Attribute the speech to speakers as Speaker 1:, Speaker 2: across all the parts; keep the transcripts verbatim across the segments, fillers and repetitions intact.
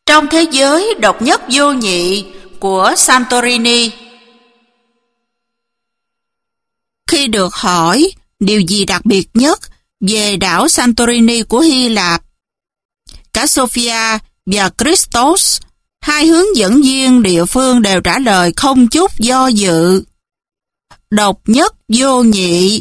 Speaker 1: Trong thế giới độc nhất vô nhị của Santorini. Khi được hỏi điều gì đặc biệt nhất về đảo Santorini của Hy Lạp, cả Sophia và Christos, hai hướng dẫn viên địa phương, đều trả lời không chút do dự: độc nhất vô nhị.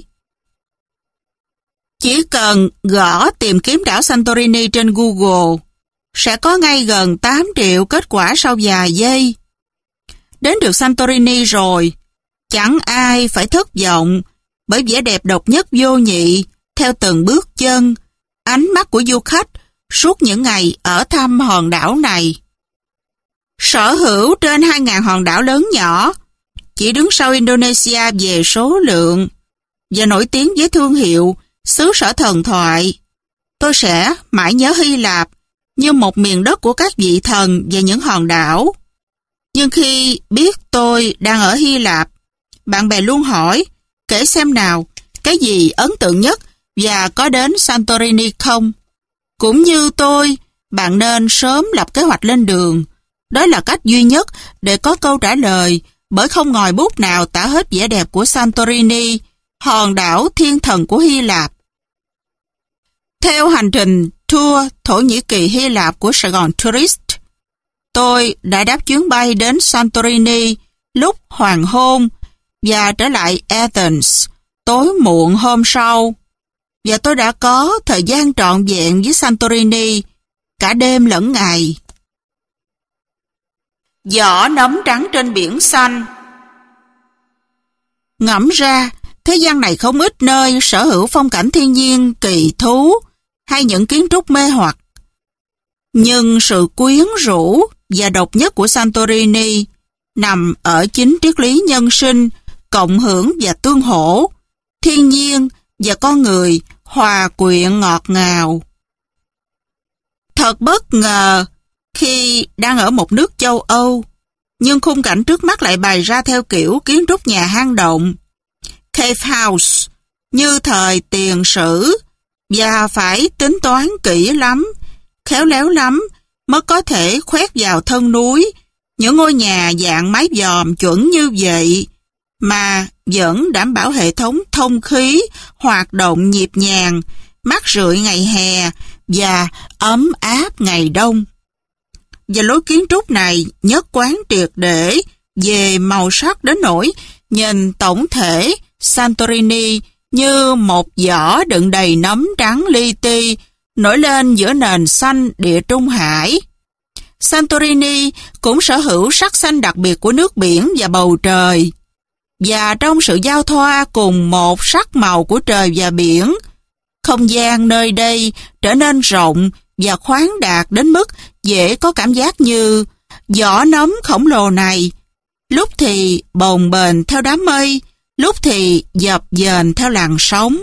Speaker 1: Chỉ cần gõ tìm kiếm đảo Santorini trên Google, sẽ có ngay gần tám triệu kết quả sau vài giây. Đến được Santorini rồi, chẳng ai phải thất vọng bởi vẻ đẹp độc nhất vô nhị theo từng bước chân, ánh mắt của du khách suốt những ngày ở thăm hòn đảo này. Sở hữu trên hai nghìn hòn đảo lớn nhỏ, chỉ đứng sau Indonesia về số lượng, và nổi tiếng với thương hiệu xứ sở thần thoại, tôi sẽ mãi nhớ Hy Lạp như một miền đất của các vị thần và những hòn đảo. Nhưng khi biết tôi đang ở Hy Lạp, bạn bè luôn hỏi, kể xem nào, cái gì ấn tượng nhất và có đến Santorini không? Cũng như tôi, bạn nên sớm lập kế hoạch lên đường. Đó là cách duy nhất để có câu trả lời, bởi không ngòi bút nào tả hết vẻ đẹp của Santorini, hòn đảo thiên thần của Hy Lạp. Theo hành trình tour Thổ Nhĩ Kỳ Hy Lạp của Sài Gòn Tourist, tôi đã đáp chuyến bay đến Santorini lúc hoàng hôn và trở lại Athens tối muộn hôm sau. Và tôi đã có thời gian trọn vẹn với Santorini cả đêm lẫn ngày. Giỏ nấm trắng trên biển xanh. Ngẫm ra, thế gian này không ít nơi sở hữu phong cảnh thiên nhiên kỳ thú hay những kiến trúc mê hoặc. Nhưng sự quyến rũ và độc nhất của Santorini nằm ở chính triết lý nhân sinh, cộng hưởng và tương hỗ, thiên nhiên và con người hòa quyện ngọt ngào. Thật bất ngờ khi đang ở một nước châu Âu, nhưng khung cảnh trước mắt lại bày ra theo kiểu kiến trúc nhà hang động, cave house, như thời tiền sử, và phải tính toán kỹ lắm, khéo léo lắm mới có thể khoét vào thân núi những ngôi nhà dạng mái vòm chuẩn như vậy, mà vẫn đảm bảo hệ thống thông khí hoạt động nhịp nhàng, mát rượi ngày hè và ấm áp ngày đông. Và lối kiến trúc này nhất quán triệt để về màu sắc đến nỗi nhìn tổng thể Santorini như một giỏ đựng đầy nấm trắng li ti nổi lên giữa nền xanh địa Trung Hải. Santorini cũng sở hữu sắc xanh đặc biệt của nước biển và bầu trời. Và trong sự giao thoa cùng một sắc màu của trời và biển, không gian nơi đây trở nên rộng và khoáng đạt đến mức dễ có cảm giác như giỏ nấm khổng lồ này lúc thì bồng bềnh theo đám mây, lúc thì dập dềnh theo làn sóng.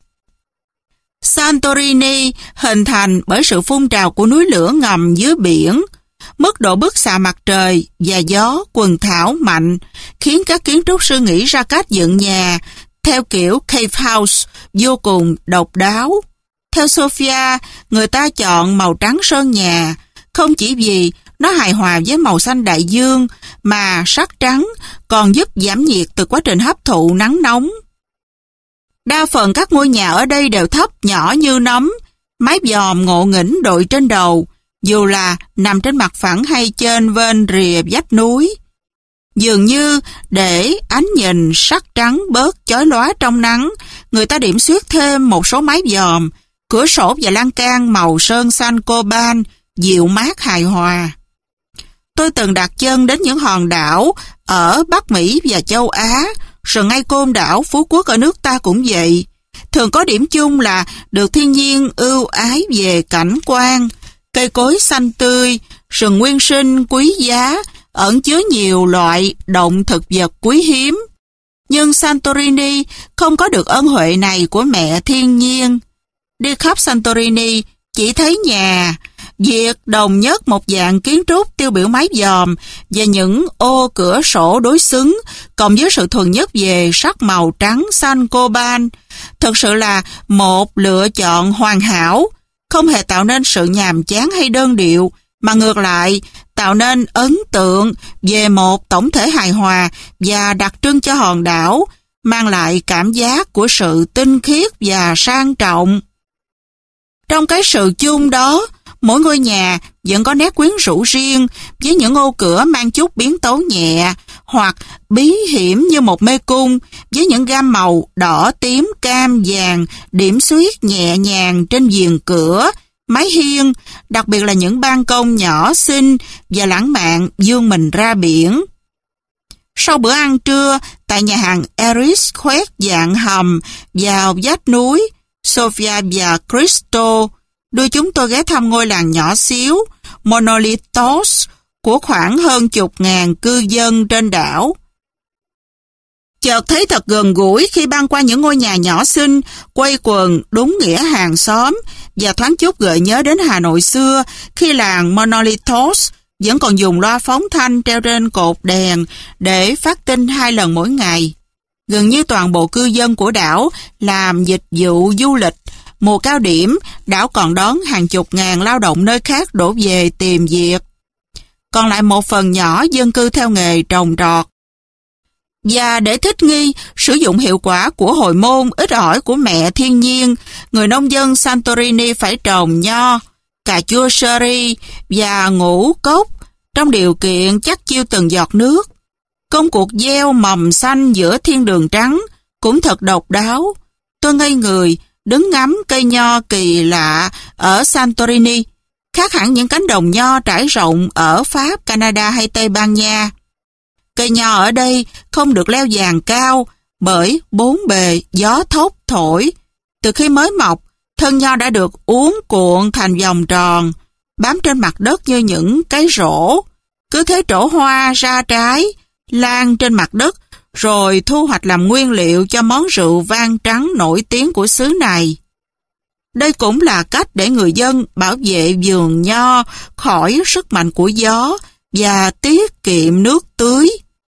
Speaker 1: Santorini hình thành bởi sự phun trào của núi lửa ngầm dưới biển, mức độ bức xạ mặt trời và gió quần thảo mạnh khiến các kiến trúc sư nghĩ ra cách dựng nhà theo kiểu cave house vô cùng độc đáo. Theo Sophia, người ta chọn màu trắng sơn nhà không chỉ vì nó hài hòa với màu xanh đại dương, mà sắc trắng còn giúp giảm nhiệt từ quá trình hấp thụ nắng nóng. Đa phần các ngôi nhà ở đây đều thấp nhỏ như nấm, mái vòm ngộ nghĩnh đội trên đầu, dù là nằm trên mặt phẳng hay trên vên rìa vách núi. Dường như để ánh nhìn sắc trắng bớt chói lóa trong nắng, người ta điểm xuyết thêm một số mái vòm, cửa sổ và lan can màu sơn xanh coban, dịu mát hài hòa. Tôi từng đặt chân đến những hòn đảo ở Bắc Mỹ và châu Á, rồi ngay Côn Đảo, Phú Quốc ở nước ta cũng vậy. Thường có điểm chung là được thiên nhiên ưu ái về cảnh quan, cây cối xanh tươi, rừng nguyên sinh quý giá, ẩn chứa nhiều loại động thực vật quý hiếm. Nhưng Santorini không có được ân huệ này của mẹ thiên nhiên. Đi khắp Santorini chỉ thấy nhà, việc đồng nhất một dạng kiến trúc tiêu biểu mái vòm và những ô cửa sổ đối xứng, cộng với sự thuần nhất về sắc màu trắng xanh coban, thực sự là một lựa chọn hoàn hảo, không hề tạo nên sự nhàm chán hay đơn điệu mà ngược lại tạo nên ấn tượng về một tổng thể hài hòa và đặc trưng cho hòn đảo, mang lại cảm giác của sự tinh khiết và sang trọng. Trong cái sự chung đó, mỗi ngôi nhà vẫn có nét quyến rũ riêng với những ô cửa mang chút biến tấu nhẹ hoặc bí hiểm như một mê cung với những gam màu đỏ, tím, cam, vàng điểm xuyết nhẹ nhàng trên viền cửa, mái hiên, đặc biệt là những ban công nhỏ xinh và lãng mạn vươn mình ra biển. Sau bữa ăn trưa tại nhà hàng Eris khoét dạng hầm vào vách núi, Sophia và Cristo đưa chúng tôi ghé thăm ngôi làng nhỏ xíu Monolitos của khoảng hơn chục ngàn cư dân trên đảo. Chợt thấy thật gần gũi khi băng qua những ngôi nhà nhỏ xinh, quây quần đúng nghĩa hàng xóm, và thoáng chút gợi nhớ đến Hà Nội xưa khi làng Monolitos vẫn còn dùng loa phóng thanh treo trên cột đèn để phát tin hai lần mỗi ngày. Gần như toàn bộ cư dân của đảo làm dịch vụ du lịch. Mùa cao điểm, đảo còn đón hàng chục ngàn lao động nơi khác đổ về tìm việc. Còn lại một phần nhỏ dân cư theo nghề trồng trọt. Và để thích nghi, sử dụng hiệu quả của hồi môn ít ỏi của mẹ thiên nhiên, người nông dân Santorini phải trồng nho, cà chua sherry và ngũ cốc trong điều kiện chắc chiêu từng giọt nước. Công cuộc gieo mầm xanh giữa thiên đường trắng cũng thật độc đáo. Tôi ngây người, đứng ngắm cây nho kỳ lạ ở Santorini, khác hẳn những cánh đồng nho trải rộng ở Pháp, Canada hay Tây Ban Nha. Cây nho ở đây không được leo vàng cao bởi bốn bề gió thốc thổi. Từ khi mới mọc, thân nho đã được uốn cuộn thành vòng tròn, bám trên mặt đất như những cái rổ. Cứ thế trổ hoa ra trái, lan trên mặt đất, rồi thu hoạch làm nguyên liệu cho món rượu vang trắng nổi tiếng của xứ này. Đây cũng là cách để người dân bảo vệ vườn nho khỏi sức mạnh của gió và tiết kiệm nước tưới.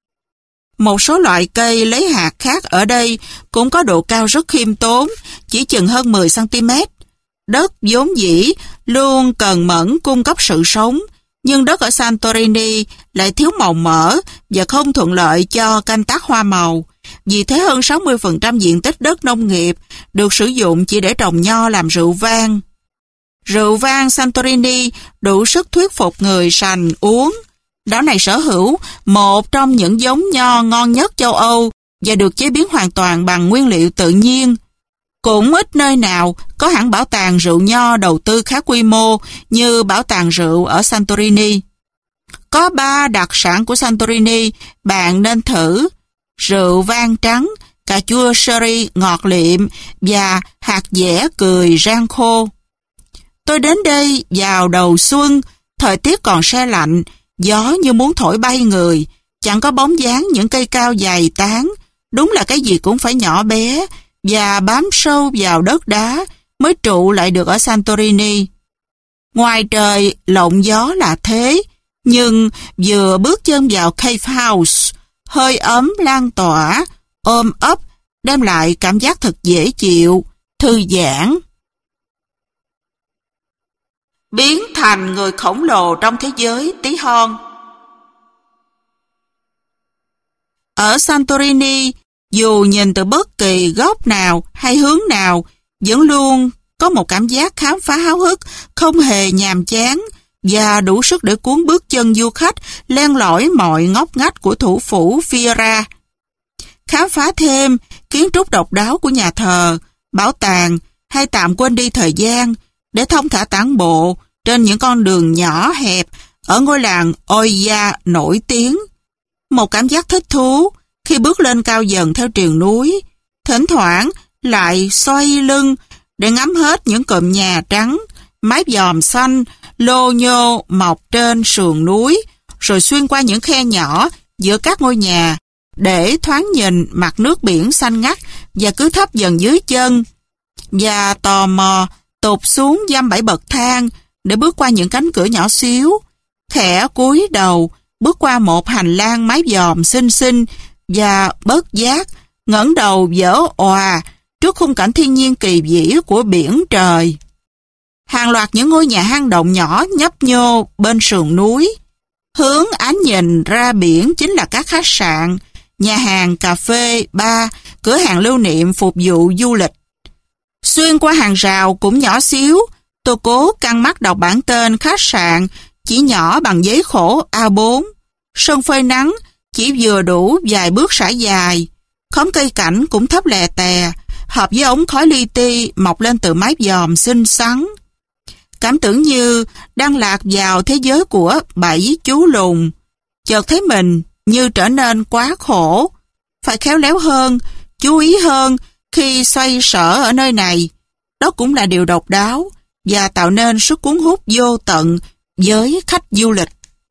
Speaker 1: Một số loại cây lấy hạt khác ở đây cũng có độ cao rất khiêm tốn, chỉ chừng hơn mười xăng ti mét. Đất vốn dĩ luôn cần mẫn cung cấp sự sống, nhưng đất ở Santorini lại thiếu màu mỡ và không thuận lợi cho canh tác hoa màu. Vì thế hơn sáu mươi phần trăm diện tích đất nông nghiệp được sử dụng chỉ để trồng nho làm rượu vang. Rượu vang Santorini đủ sức thuyết phục người sành uống. Đảo này sở hữu một trong những giống nho ngon nhất châu Âu và được chế biến hoàn toàn bằng nguyên liệu tự nhiên. Cũng ít nơi nào có hãng bảo tàng rượu nho đầu tư khá quy mô như bảo tàng rượu ở Santorini. Có ba đặc sản của Santorini bạn nên thử: rượu vang trắng, cà chua sherry ngọt liệm và hạt dẻ cười rang khô. Tôi đến đây vào đầu xuân, thời tiết còn se lạnh, gió như muốn thổi bay người, chẳng có bóng dáng những cây cao dày tán, đúng là cái gì cũng phải nhỏ bé và bám sâu vào đất đá mới trụ lại được ở Santorini. Ngoài trời lộng gió là thế, nhưng vừa bước chân vào Cave House, hơi ấm lan tỏa, ôm ấp, đem lại cảm giác thật dễ chịu, thư giãn. Biến thành người khổng lồ trong thế giới tí hon. Ở Santorini, dù nhìn từ bất kỳ góc nào hay hướng nào, vẫn luôn có một cảm giác khám phá háo hức, không hề nhàm chán và đủ sức để cuốn bước chân du khách len lỏi mọi ngóc ngách của thủ phủ Fiera. Khám phá thêm kiến trúc độc đáo của nhà thờ, bảo tàng hay tạm quên đi thời gian để thông thả tản bộ trên những con đường nhỏ hẹp ở ngôi làng Oia nổi tiếng. Một cảm giác thích thú khi bước lên cao dần theo triền núi, thỉnh thoảng lại xoay lưng để ngắm hết những cụm nhà trắng, mái vòm xanh, lô nhô mọc trên sườn núi, rồi xuyên qua những khe nhỏ giữa các ngôi nhà để thoáng nhìn mặt nước biển xanh ngắt và cứ thấp dần dưới chân, và tò mò tụt xuống dăm bảy bậc thang để bước qua những cánh cửa nhỏ xíu, khẽ cúi đầu bước qua một hành lang mái vòm xinh xinh và bớt giác ngẩng đầu vỡ òa trước khung cảnh thiên nhiên kỳ vĩ của biển trời. Hàng loạt những ngôi nhà hang động nhỏ nhấp nhô bên sườn núi. Hướng ánh nhìn ra biển chính là các khách sạn, nhà hàng, cà phê, bar, cửa hàng lưu niệm phục vụ du lịch. Xuyên qua hàng rào cũng nhỏ xíu, tôi cố căng mắt đọc bản tên khách sạn chỉ nhỏ bằng giấy khổ A bốn. Sân phơi nắng chỉ vừa đủ vài bước sải dài. Khóm cây cảnh cũng thấp lè tè, hợp với ống khói li ti mọc lên từ mái vòm xinh xắn. Cảm tưởng như đang lạc vào thế giới của bảy chú lùn. Chợt thấy mình như trở nên quá khổ. Phải khéo léo hơn, chú ý hơn khi xoay sở ở nơi này. Đó cũng là điều độc đáo và tạo nên sức cuốn hút vô tận với khách du lịch.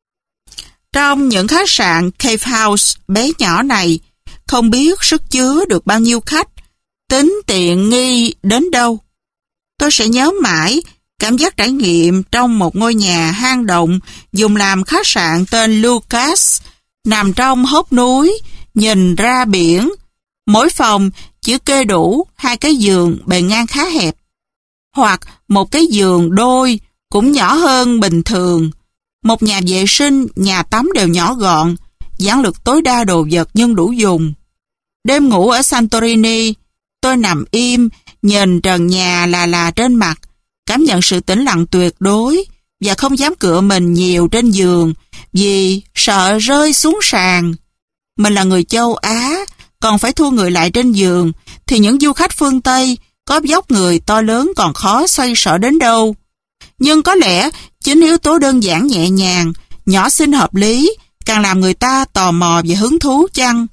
Speaker 1: Trong những khách sạn Cave House bé nhỏ này, không biết sức chứa được bao nhiêu khách, tính tiện nghi đến đâu. Tôi sẽ nhớ mãi cảm giác trải nghiệm trong một ngôi nhà hang động dùng làm khách sạn tên Lucas, nằm trong hốc núi, nhìn ra biển. Mỗi phòng chỉ kê đủ hai cái giường bề ngang khá hẹp, hoặc một cái giường đôi cũng nhỏ hơn bình thường. Một nhà vệ sinh, nhà tắm đều nhỏ gọn, giản lược tối đa đồ vật nhưng đủ dùng. Đêm ngủ ở Santorini, tôi nằm im, nhìn trần nhà là là trên mặt, cảm nhận sự tĩnh lặng tuyệt đối và không dám cựa mình nhiều trên giường vì sợ rơi xuống sàn. Mình là người châu Á, còn phải thua người lại trên giường, thì những du khách phương Tây có vóc người to lớn còn khó xoay sở đến đâu. Nhưng có lẽ chính yếu tố đơn giản nhẹ nhàng, nhỏ xinh hợp lý càng làm người ta tò mò và hứng thú chăng?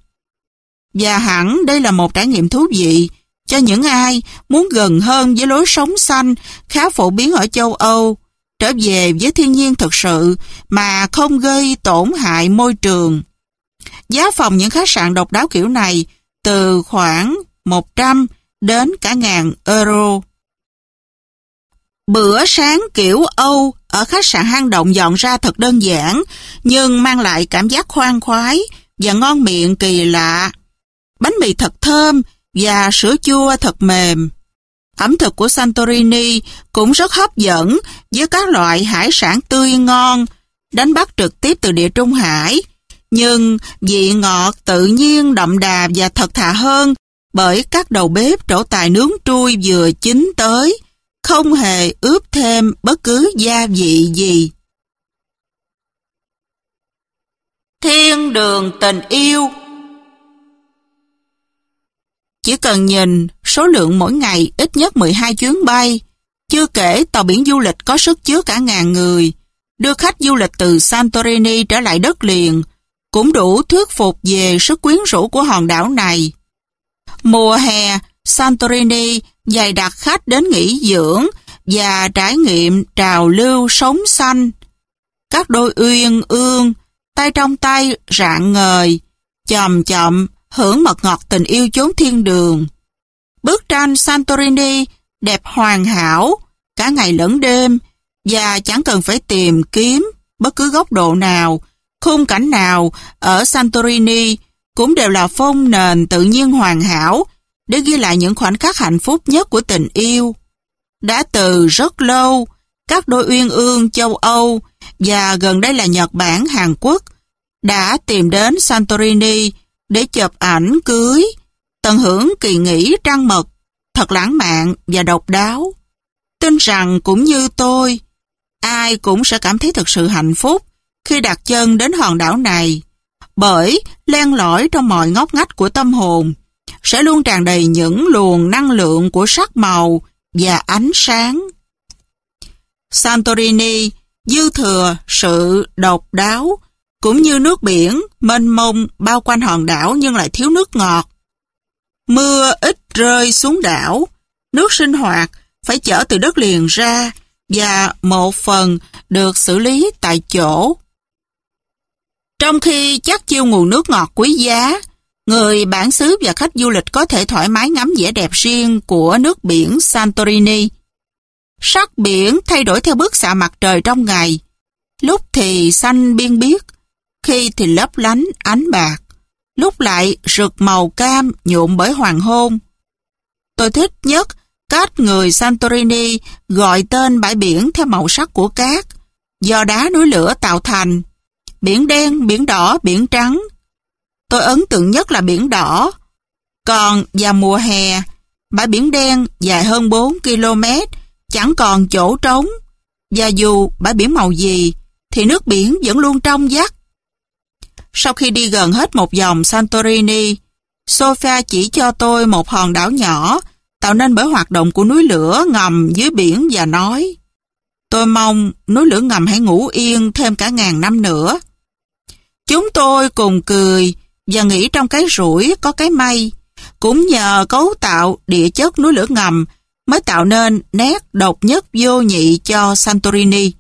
Speaker 1: Và hẳn đây là một trải nghiệm thú vị cho những ai muốn gần hơn với lối sống xanh khá phổ biến ở châu Âu, trở về với thiên nhiên thực sự mà không gây tổn hại môi trường. Giá phòng những khách sạn độc đáo kiểu này từ khoảng một trăm đến cả ngàn euro. Bữa sáng kiểu Âu ở khách sạn hang động dọn ra thật đơn giản, nhưng mang lại cảm giác khoan khoái và ngon miệng kỳ lạ. Bánh mì thật thơm và sữa chua thật mềm. Ẩm thực của Santorini cũng rất hấp dẫn với các loại hải sản tươi ngon, đánh bắt trực tiếp từ địa Trung Hải. Nhưng vị ngọt tự nhiên đậm đà và thật thà hơn bởi các đầu bếp trổ tài nướng trui vừa chín tới, không hề ướp thêm bất cứ gia vị gì. Thiên đường tình yêu. Chỉ cần nhìn số lượng mỗi ngày ít nhất mười hai chuyến bay, chưa kể tàu biển du lịch có sức chứa cả ngàn người, đưa khách du lịch từ Santorini trở lại đất liền, cũng đủ thuyết phục về sức quyến rũ của hòn đảo này. Mùa hè, Santorini dày đặc khách đến nghỉ dưỡng và trải nghiệm trào lưu sống xanh. Các đôi uyên ương, tay trong tay rạng ngời, chậm chậm hưởng mật ngọt tình yêu chốn thiên đường. Bức tranh Santorini đẹp hoàn hảo cả ngày lẫn đêm, và chẳng cần phải tìm kiếm bất cứ góc độ nào, khung cảnh nào ở Santorini cũng đều là phông nền tự nhiên hoàn hảo để ghi lại những khoảnh khắc hạnh phúc nhất của tình yêu. Đã từ rất lâu, các đôi uyên ương châu Âu và gần đây là Nhật Bản, Hàn Quốc đã tìm đến Santorini để chụp ảnh cưới, tận hưởng kỳ nghỉ trăng mật thật lãng mạn và độc đáo. Tin rằng cũng như tôi, ai cũng sẽ cảm thấy thực sự hạnh phúc khi đặt chân đến hòn đảo này, bởi len lỏi trong mọi ngóc ngách của tâm hồn sẽ luôn tràn đầy những luồng năng lượng của sắc màu và ánh sáng. Santorini dư thừa sự độc đáo, cũng như nước biển mênh mông bao quanh hòn đảo nhưng lại thiếu nước ngọt. Mưa ít rơi xuống đảo, nước sinh hoạt phải chở từ đất liền ra và một phần được xử lý tại chỗ. Trong khi chắc chiêu nguồn nước ngọt quý giá, người bản xứ và khách du lịch có thể thoải mái ngắm vẻ đẹp riêng của nước biển Santorini. Sắc biển thay đổi theo bức xạ mặt trời trong ngày, lúc thì xanh biên biếc, khi thì lấp lánh ánh bạc, lúc lại rực màu cam nhuộm bởi hoàng hôn. Tôi thích nhất cách người Santorini gọi tên bãi biển theo màu sắc của cát, do đá núi lửa tạo thành. Biển đen, biển đỏ, biển trắng. Tôi ấn tượng nhất là biển đỏ. Còn vào mùa hè, bãi biển đen dài hơn bốn ki lô mét, chẳng còn chỗ trống. Và dù bãi biển màu gì, thì nước biển vẫn luôn trong vắt. Sau khi đi gần hết một vòng Santorini, Sophia chỉ cho tôi một hòn đảo nhỏ tạo nên bởi hoạt động của núi lửa ngầm dưới biển và nói: tôi mong núi lửa ngầm hãy ngủ yên thêm cả ngàn năm nữa. Chúng tôi cùng cười và nghĩ trong cái rủi có cái may. Cũng nhờ cấu tạo địa chất núi lửa ngầm mới tạo nên nét độc nhất vô nhị cho Santorini.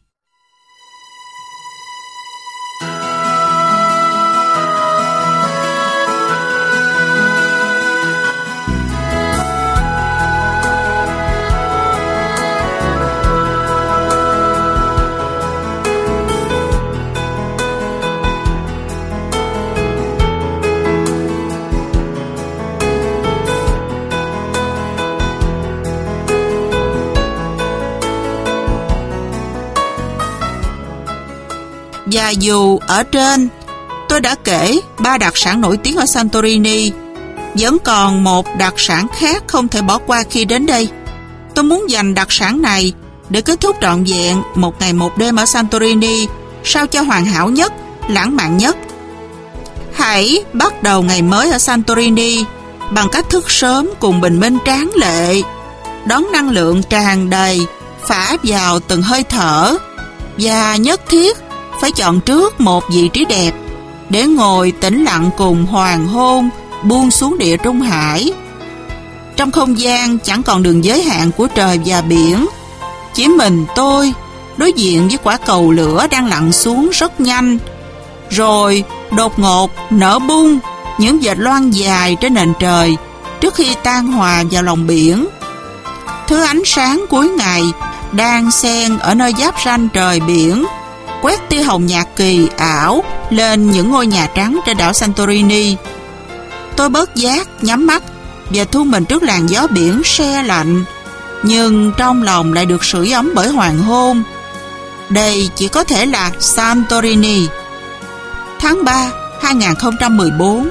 Speaker 1: Và dù ở trên, tôi đã kể ba đặc sản nổi tiếng ở Santorini, vẫn còn một đặc sản khác không thể bỏ qua khi đến đây. Tôi muốn dành đặc sản này để kết thúc trọn vẹn một ngày một đêm ở Santorini, sao cho hoàn hảo nhất, lãng mạn nhất. Hãy bắt đầu ngày mới ở Santorini bằng cách thức sớm cùng bình minh tráng lệ, đón năng lượng tràn đầy, phả vào từng hơi thở, và nhất thiết phải chọn trước một vị trí đẹp để ngồi tĩnh lặng cùng hoàng hôn buông xuống địa Trung Hải. Trong không gian chẳng còn đường giới hạn của trời và biển, chỉ mình tôi đối diện với quả cầu lửa đang lặn xuống rất nhanh, rồi đột ngột nở bung những vệt loang dài trên nền trời trước khi tan hòa vào lòng biển. Thứ ánh sáng cuối ngày đang xen ở nơi giáp ranh trời biển, quét tia hồng nhạt kỳ ảo lên những ngôi nhà trắng trên đảo Santorini. Tôi bớt giác nhắm mắt và thu mình trước làn gió biển se lạnh, nhưng trong lòng lại được sưởi ấm bởi hoàng hôn. Đây chỉ có thể là Santorini. Tháng ba hai nghìn không trăm mười bốn.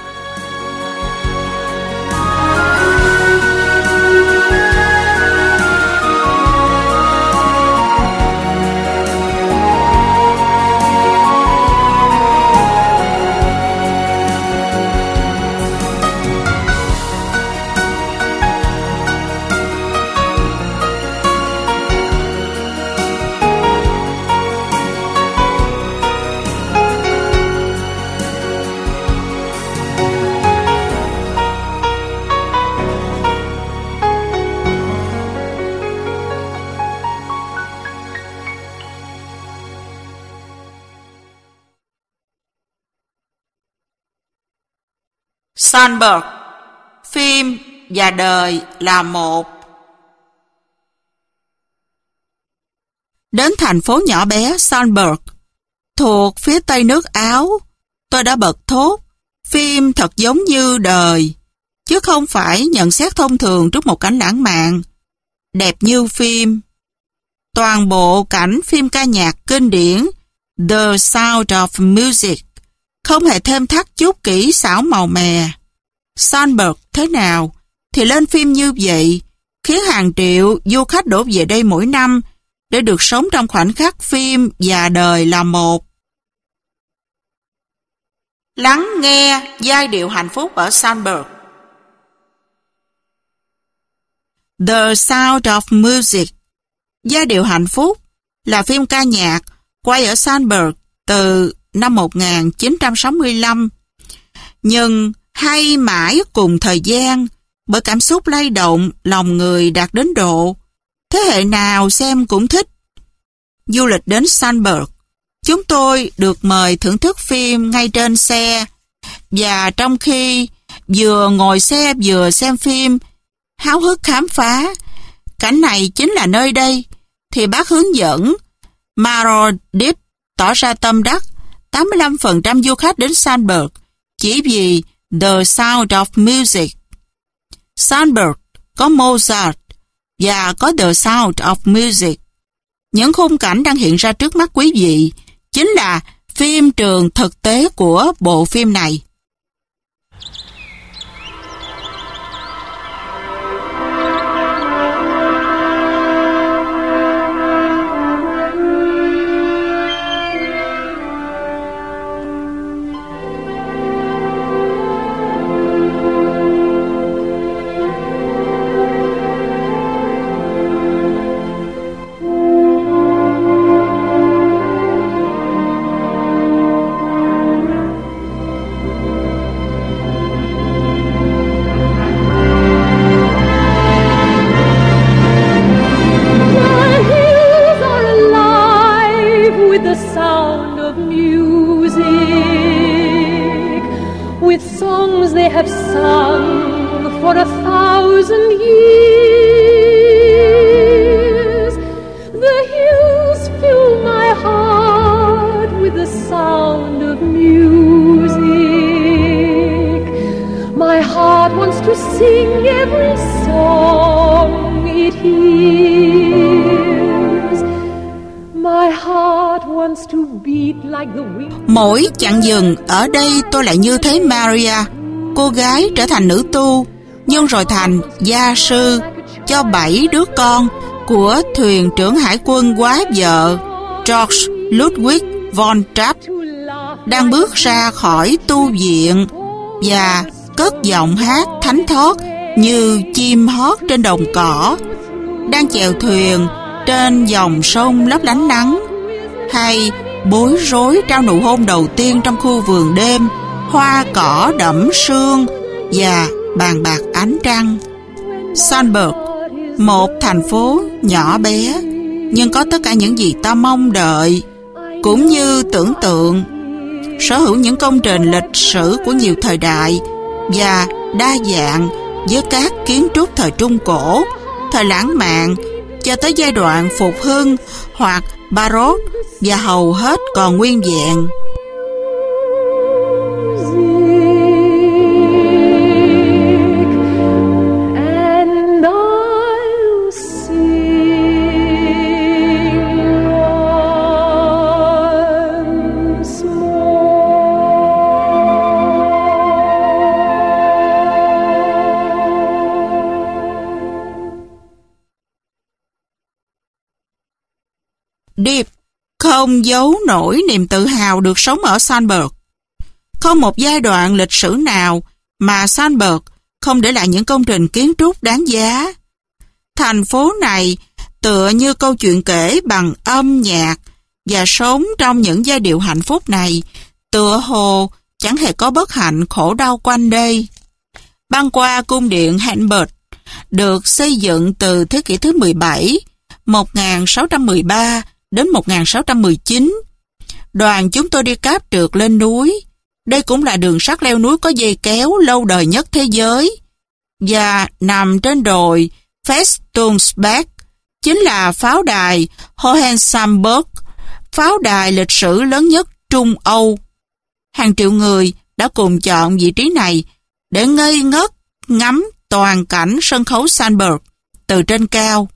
Speaker 1: Sandberg, phim và đời là một. Đến thành phố nhỏ bé Sandberg, thuộc phía tây nước Áo, tôi đã bật thốt, phim thật giống như đời, chứ không phải nhận xét thông thường trước một cảnh lãng mạn. Đẹp như phim. Toàn bộ cảnh phim ca nhạc kinh điển The Sound of Music, không hề thêm thắt chút kỹ xảo màu mè. Sandberg thế nào thì lên phim như vậy, khiến hàng triệu du khách đổ về đây mỗi năm để được sống trong khoảnh khắc phim và đời là một. Lắng nghe giai điệu hạnh phúc ở Sandberg. The Sound of Music, giai điệu hạnh phúc, là phim ca nhạc quay ở Sandberg từ năm một nghìn chín trăm sáu mươi lăm, nhưng hay mãi cùng thời gian bởi cảm xúc lay động lòng người đạt đến độ thế hệ nào xem cũng thích. Du lịch đến Sandberg, chúng tôi được mời thưởng thức phim ngay trên xe, và trong khi vừa ngồi xe vừa xem phim, háo hức khám phá cảnh này chính là nơi đây, thì bác hướng dẫn Marodip tỏ ra tâm đắc tám mươi lăm phần trăm du khách đến Sandberg chỉ vì The Sound of Music. Sandberg có Mozart, và có The Sound of Music. Những khung cảnh đang hiện ra trước mắt quý vị chính là phim trường thực tế của bộ phim này. Mỗi chặng dừng ở đây tôi lại như thấy Maria, cô gái trở thành nữ tu, nhưng rồi thành gia sư cho bảy đứa con của thuyền trưởng hải quân quái vợ George Ludwig von Trapp, đang bước ra khỏi tu viện và cất giọng hát thánh thót như chim hót trên đồng cỏ, đang chèo thuyền trên dòng sông lấp lánh nắng, hay bối rối trao nụ hôn đầu tiên trong khu vườn đêm, hoa cỏ đẫm sương và bàn bạc ánh trăng. Salzburg, một thành phố nhỏ bé, nhưng có tất cả những gì ta mong đợi, cũng như tưởng tượng, sở hữu những công trình lịch sử của nhiều thời đại và đa dạng với các kiến trúc thời Trung Cổ, thời lãng mạn cho tới giai đoạn phục hưng hoặc Baroque, và hầu hết còn nguyên vẹn. Deep không giấu nổi niềm tự hào được sống ở Salzburg. Không một giai đoạn lịch sử nào mà Salzburg không để lại những công trình kiến trúc đáng giá. Thành phố này tựa như câu chuyện kể bằng âm nhạc, và sống trong những giai điệu hạnh phúc này tựa hồ chẳng hề có bất hạnh khổ đau quanh đây. Băng qua cung điện Hamburg được xây dựng từ thế kỷ thứ mười bảy, một nghìn sáu trăm mười ba đến một nghìn sáu trăm mười chín. Đoàn chúng tôi đi cáp trượt lên núi. Đây cũng là đường sắt leo núi có dây kéo lâu đời nhất thế giới, và nằm trên đồi Festungsberg, chính là pháo đài Hohenzollernburg, pháo đài lịch sử lớn nhất Trung Âu. Hàng triệu người đã cùng chọn vị trí này để ngây ngất ngắm toàn cảnh sân khấu Salzburg từ trên cao.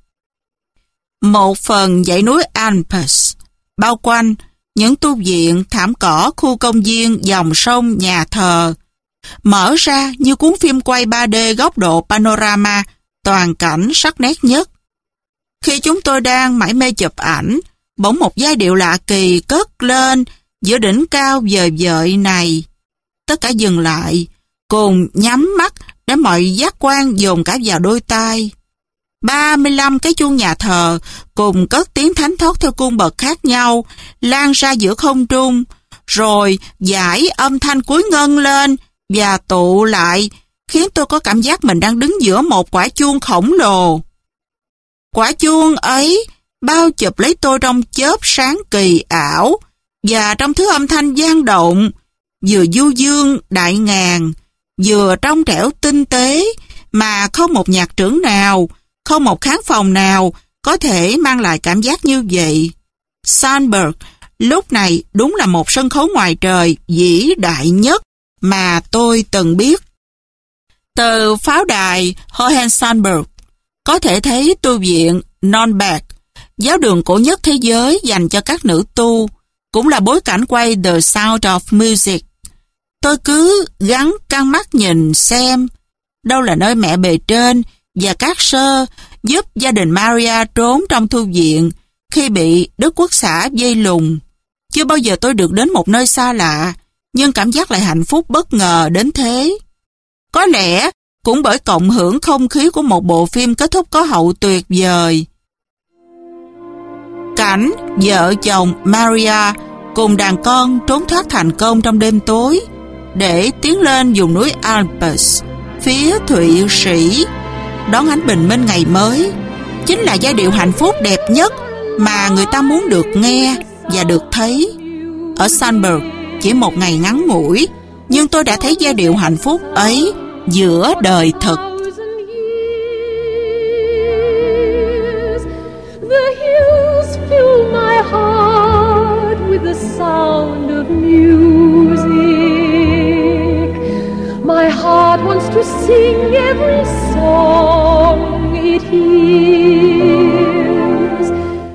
Speaker 1: Một phần dãy núi Alps bao quanh những tu viện, thảm cỏ, khu công viên, dòng sông, nhà thờ, mở ra như cuốn phim quay ba D góc độ panorama, toàn cảnh sắc nét nhất. Khi chúng tôi đang mải mê chụp ảnh, bỗng một giai điệu lạ kỳ cất lên giữa đỉnh cao vời vợi này. Tất cả dừng lại, cùng nhắm mắt để mọi giác quan dồn cả vào đôi tai. ba mươi lăm cái chuông nhà thờ cùng cất tiếng thánh thót theo cung bậc khác nhau, lan ra giữa không trung, rồi dải âm thanh cuối ngân lên và tụ lại, khiến tôi có cảm giác mình đang đứng giữa một quả chuông khổng lồ. Quả chuông ấy bao chụp lấy tôi trong chớp sáng kỳ ảo, và trong thứ âm thanh vang động, vừa du dương đại ngàn, vừa trong trẻo tinh tế, mà không một nhạc trưởng nào, không một khán phòng nào có thể mang lại cảm giác như vậy. Salzburg lúc này đúng là một sân khấu ngoài trời vĩ đại nhất mà tôi từng biết. Từ pháo đài Hohenzollernburg, Có thể thấy tu viện Nürnberg, giáo đường cổ nhất thế giới dành cho các nữ tu, cũng là bối cảnh quay The Sound of Music. Tôi cứ gắng căng mắt nhìn xem đâu là nơi mẹ bề trên và các sơ giúp gia đình Maria trốn trong thư viện khi bị Đức Quốc xã vây lùng. Chưa bao giờ tôi được đến một nơi xa lạ, nhưng cảm giác lại hạnh phúc bất ngờ đến thế. Có lẽ cũng bởi cộng hưởng không khí của một bộ phim kết thúc có hậu tuyệt vời. Cảnh vợ chồng Maria cùng đàn con trốn thoát thành công trong đêm tối để tiến lên vùng núi Alpes, phía Thụy Sĩ, đón ánh bình minh ngày mới, chính là giai điệu hạnh phúc đẹp nhất mà người ta muốn được nghe và được thấy. Ở Salzburg chỉ một ngày ngắn ngủi, nhưng tôi đã thấy giai điệu hạnh phúc ấy giữa đời thực.
Speaker 2: The hills fill my heart with the sound of music. My heart wants to sing every song it hears.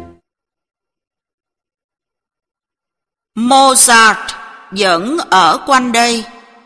Speaker 1: Mozart vẫn ở quanh đây.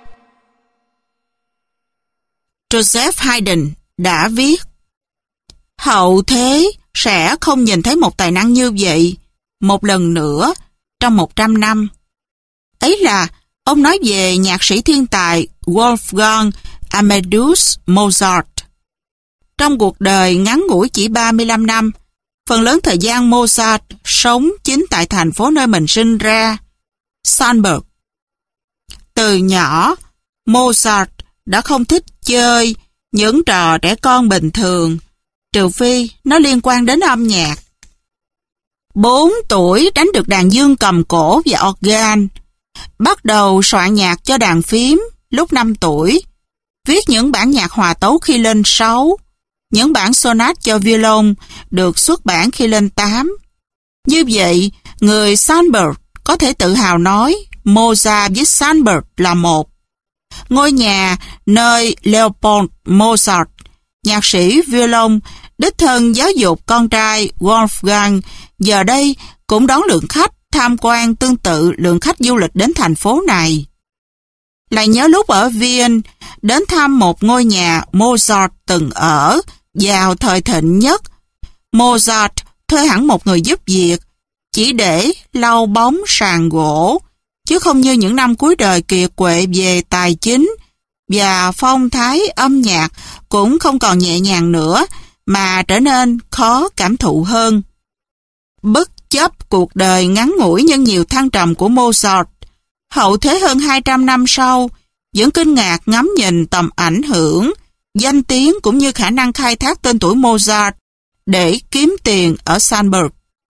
Speaker 1: Joseph Haydn đã viết: hậu thế sẽ không nhìn thấy một tài năng như vậy một lần nữa trong một trăm năm. Ấy là ông nói về nhạc sĩ thiên tài Wolfgang Amadeus Mozart. Trong cuộc đời ngắn ngủi chỉ ba mươi lăm năm, phần lớn thời gian Mozart sống chính tại thành phố nơi mình sinh ra, Salzburg. Từ nhỏ, Mozart đã không thích chơi những trò trẻ con bình thường, trừ phi nó liên quan đến âm nhạc. Bốn tuổi đánh được đàn dương cầm cổ và organ, bắt đầu soạn nhạc cho đàn phím lúc năm tuổi, viết những bản nhạc hòa tấu khi lên sáu, những bản sonat cho violon được xuất bản khi lên tám. Như vậy, người Salzburg có thể tự hào nói Mozart với Salzburg là một. Ngôi nhà nơi Leopold Mozart, nhạc sĩ violon, đích thân giáo dục con trai Wolfgang, giờ đây cũng đón lượng khách tham quan tương tự lượng khách du lịch đến thành phố này. Lại nhớ lúc ở Viên, đến thăm một ngôi nhà Mozart từng ở vào thời thịnh nhất. Mozart thuê hẳn một người giúp việc, chỉ để lau bóng sàn gỗ, chứ không như những năm cuối đời kiệt quệ về tài chính, và phong thái âm nhạc cũng không còn nhẹ nhàng nữa, mà trở nên khó cảm thụ hơn. Bất chấp cuộc đời ngắn ngủi nhưng nhiều thăng trầm của Mozart, hậu thế hơn hai trăm năm sau vẫn kinh ngạc ngắm nhìn tầm ảnh hưởng, danh tiếng cũng như khả năng khai thác tên tuổi Mozart để kiếm tiền ở Salzburg.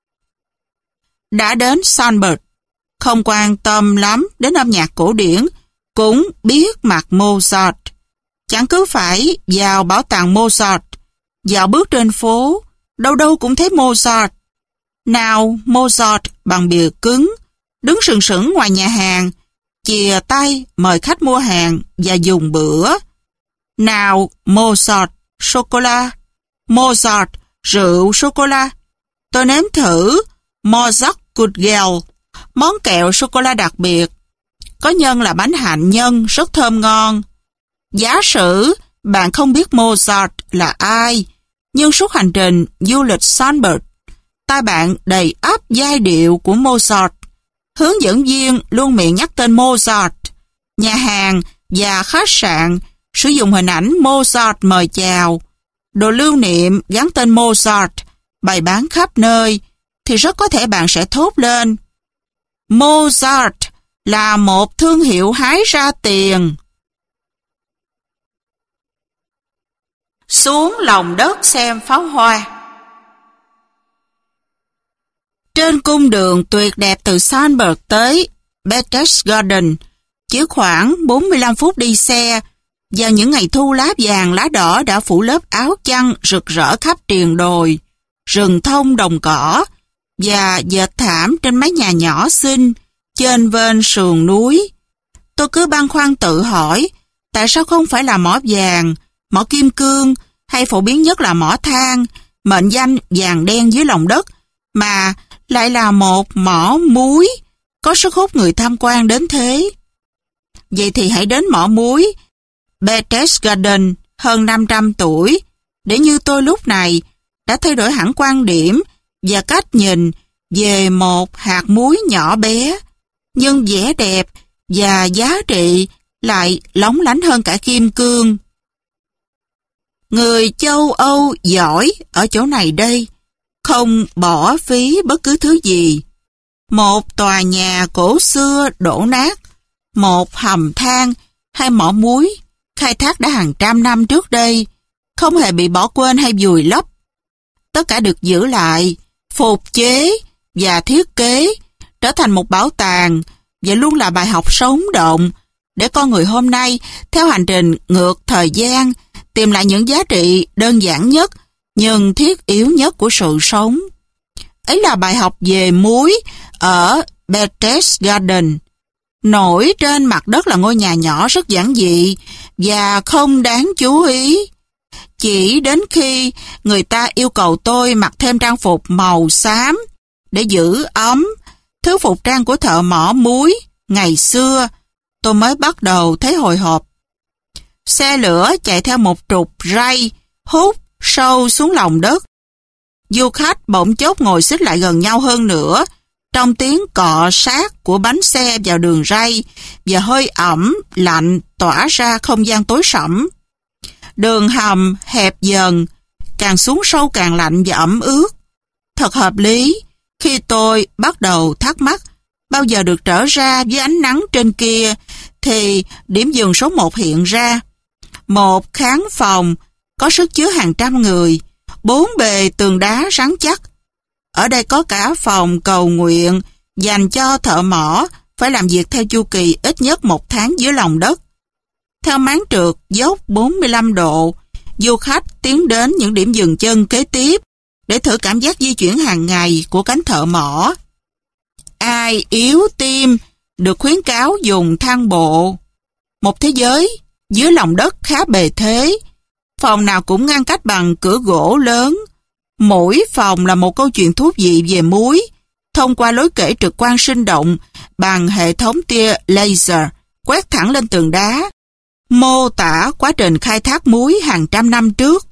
Speaker 1: Đã đến Salzburg, không quan tâm lắm đến âm nhạc cổ điển, cũng biết mặt Mozart. Chẳng cứ phải vào bảo tàng Mozart, dạo bước trên phố, đâu đâu cũng thấy Mozart. Nào Mozart bằng bìa cứng, đứng sừng sững ngoài nhà hàng, chìa tay mời khách mua hàng và dùng bữa. Nào Mozart sô-cô-la, Mozart rượu sô-cô-la. Tôi nếm thử Mozart Kugel, món kẹo sô-cô-la đặc biệt. Có nhân là bánh hạnh nhân rất thơm ngon. Giả sử bạn không biết Mozart là ai, nhưng suốt hành trình du lịch Salzburg, tai bạn đầy ắp giai điệu của Mozart. Hướng dẫn viên luôn miệng nhắc tên Mozart. Nhà hàng và khách sạn sử dụng hình ảnh Mozart mời chào. Đồ lưu niệm gắn tên Mozart bày bán khắp nơi, thì rất có thể bạn sẽ thốt lên: Mozart là một thương hiệu hái ra tiền. Xuống lòng đất xem pháo hoa. Trên cung đường tuyệt đẹp từ Salzburg tới Berchtesgaden, chỉ khoảng bốn mươi lăm phút đi xe. Vào những ngày thu, lá vàng lá đỏ đã phủ lớp áo chăn rực rỡ khắp triền đồi, rừng thông đồng cỏ và dệt thảm trên mái nhà nhỏ xinh trên bên sườn núi. Tôi cứ băn khoăn tự hỏi, tại sao không phải là mỏ vàng, mỏ kim cương hay phổ biến nhất là mỏ than, mệnh danh vàng đen dưới lòng đất, mà lại là một mỏ muối có sức hút người tham quan đến thế. Vậy thì hãy đến mỏ muối Berchtesgaden hơn năm trăm tuổi, để như tôi lúc này đã thay đổi hẳn quan điểm và cách nhìn về một hạt muối nhỏ bé, nhưng vẻ đẹp và giá trị lại lóng lánh hơn cả kim cương. Người châu Âu giỏi ở chỗ này đây, không bỏ phí bất cứ thứ gì. Một tòa nhà cổ xưa đổ nát, một hầm than hay mỏ muối khai thác đã hàng trăm năm trước đây, không hề bị bỏ quên hay vùi lấp. Tất cả được giữ lại, phục chế và thiết kế, trở thành một bảo tàng và luôn là bài học sống động để con người hôm nay theo hành trình ngược thời gian tìm lại những giá trị đơn giản nhất nhưng thiết yếu nhất của sự sống. Ấy là bài học về muối ở Berchtesgaden. Nổi trên mặt đất là ngôi nhà nhỏ rất giản dị và không đáng chú ý. Chỉ đến khi người ta yêu cầu tôi mặc thêm trang phục màu xám để giữ ấm, thứ phục trang của thợ mỏ muối ngày xưa, tôi mới bắt đầu thấy hồi hộp. Xe lửa chạy theo một trục ray hút sâu xuống lòng đất. Du khách bỗng chốc ngồi xích lại gần nhau hơn nữa, trong tiếng cọ sát của bánh xe vào đường ray và hơi ẩm, lạnh tỏa ra không gian tối sẫm. Đường hầm hẹp dần, càng xuống sâu càng lạnh và ẩm ướt. Thật hợp lý khi tôi bắt đầu thắc mắc bao giờ được trở ra với ánh nắng trên kia, thì điểm dừng số một hiện ra. Một khán phòng có sức chứa hàng trăm người, bốn bề tường đá rắn chắc. Ở đây có cả phòng cầu nguyện dành cho thợ mỏ phải làm việc theo chu kỳ ít nhất một tháng dưới lòng đất. Theo máng trượt dốc bốn mươi lăm độ, du khách tiến đến những điểm dừng chân kế tiếp để thử cảm giác di chuyển hàng ngày của cánh thợ mỏ. Ai yếu tim được khuyến cáo dùng thang bộ. Một thế giới dưới lòng đất khá bề thế, phòng nào cũng ngăn cách bằng cửa gỗ lớn. Mỗi phòng là một câu chuyện thú vị về muối, thông qua lối kể trực quan sinh động bằng hệ thống tia laser quét thẳng lên tường đá, mô tả quá trình khai thác muối hàng trăm năm trước.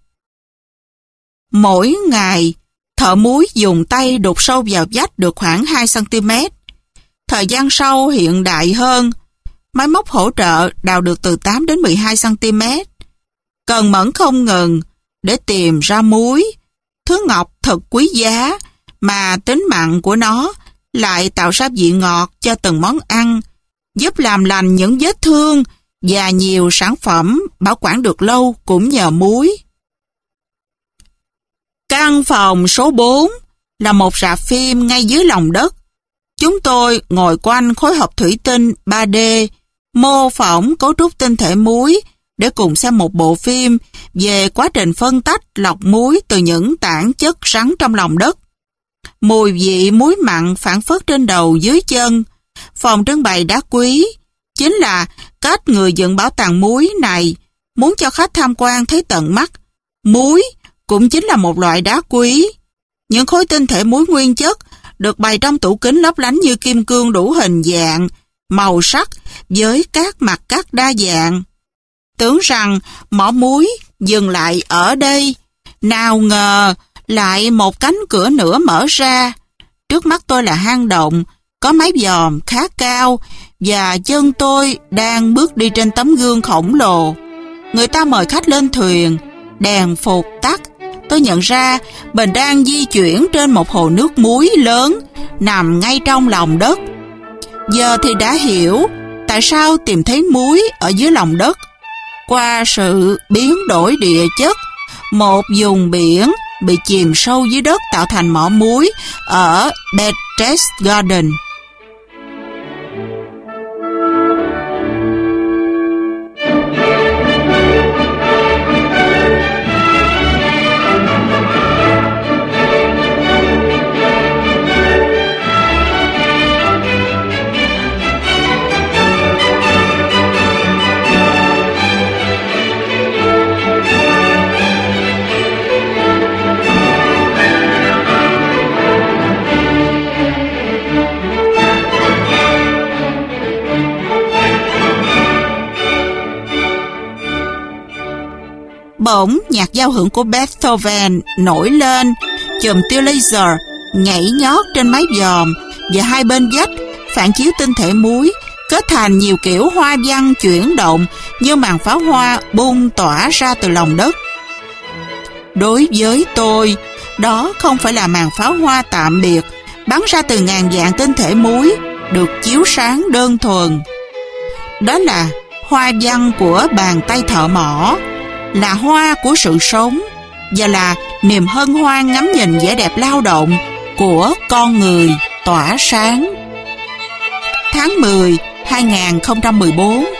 Speaker 1: Mỗi ngày, thợ muối dùng tay đục sâu vào vách được khoảng hai xăng ti mét. Thời gian sau hiện đại hơn, máy móc hỗ trợ đào được từ tám đến mười hai xăng ti mét. Cần mẫn không ngừng để tìm ra muối, thứ ngọc thật quý giá mà tính mặn của nó lại tạo ra vị ngọt cho từng món ăn, giúp làm lành những vết thương và nhiều sản phẩm bảo quản được lâu cũng nhờ muối. Căn phòng số bốn là một rạp phim ngay dưới lòng đất. Chúng tôi ngồi quanh khối hộp thủy tinh ba D, mô phỏng cấu trúc tinh thể muối để cùng xem một bộ phim về quá trình phân tách lọc muối từ những tảng chất rắn trong lòng đất. Mùi vị muối mặn phảng phất trên đầu dưới chân. Phòng trưng bày đá quý chính là cách người dựng bảo tàng muối này muốn cho khách tham quan thấy tận mắt. Muối cũng chính là một loại đá quý. Những khối tinh thể muối nguyên chất được bày trong tủ kính lấp lánh như kim cương đủ hình dạng, màu sắc với các mặt cắt đa dạng. Tưởng rằng mỏ muối dừng lại ở đây, nào ngờ lại một cánh cửa nữa mở ra. Trước mắt tôi là hang động, có mái vòm khá cao và chân tôi đang bước đi trên tấm gương khổng lồ. Người ta mời khách lên thuyền, đèn phục tắt. Tôi nhận ra mình đang di chuyển trên một hồ nước muối lớn nằm ngay trong lòng đất. Giờ thì đã hiểu tại sao tìm thấy muối ở dưới lòng đất. Qua sự biến đổi địa chất, một vùng biển bị chìm sâu dưới đất tạo thành mỏ muối ở Berchtesgaden. bỗng nhạc giao hưởng của Beethoven nổi lên, chùm tia laser nhảy nhót trên mái vòm và hai bên vách phản chiếu tinh thể muối, kết thành nhiều kiểu hoa văn chuyển động như màn pháo hoa bung tỏa ra từ lòng đất. Đối với tôi, đó không phải là màn pháo hoa tạm biệt bắn ra từ ngàn vạn tinh thể muối được chiếu sáng đơn thuần. Đó là hoa văn của bàn tay thợ mỏ, là hoa của sự sống và là niềm hân hoan ngắm nhìn vẻ đẹp lao động của con người tỏa sáng. Tháng mười, hai nghìn không trăm mười bốn.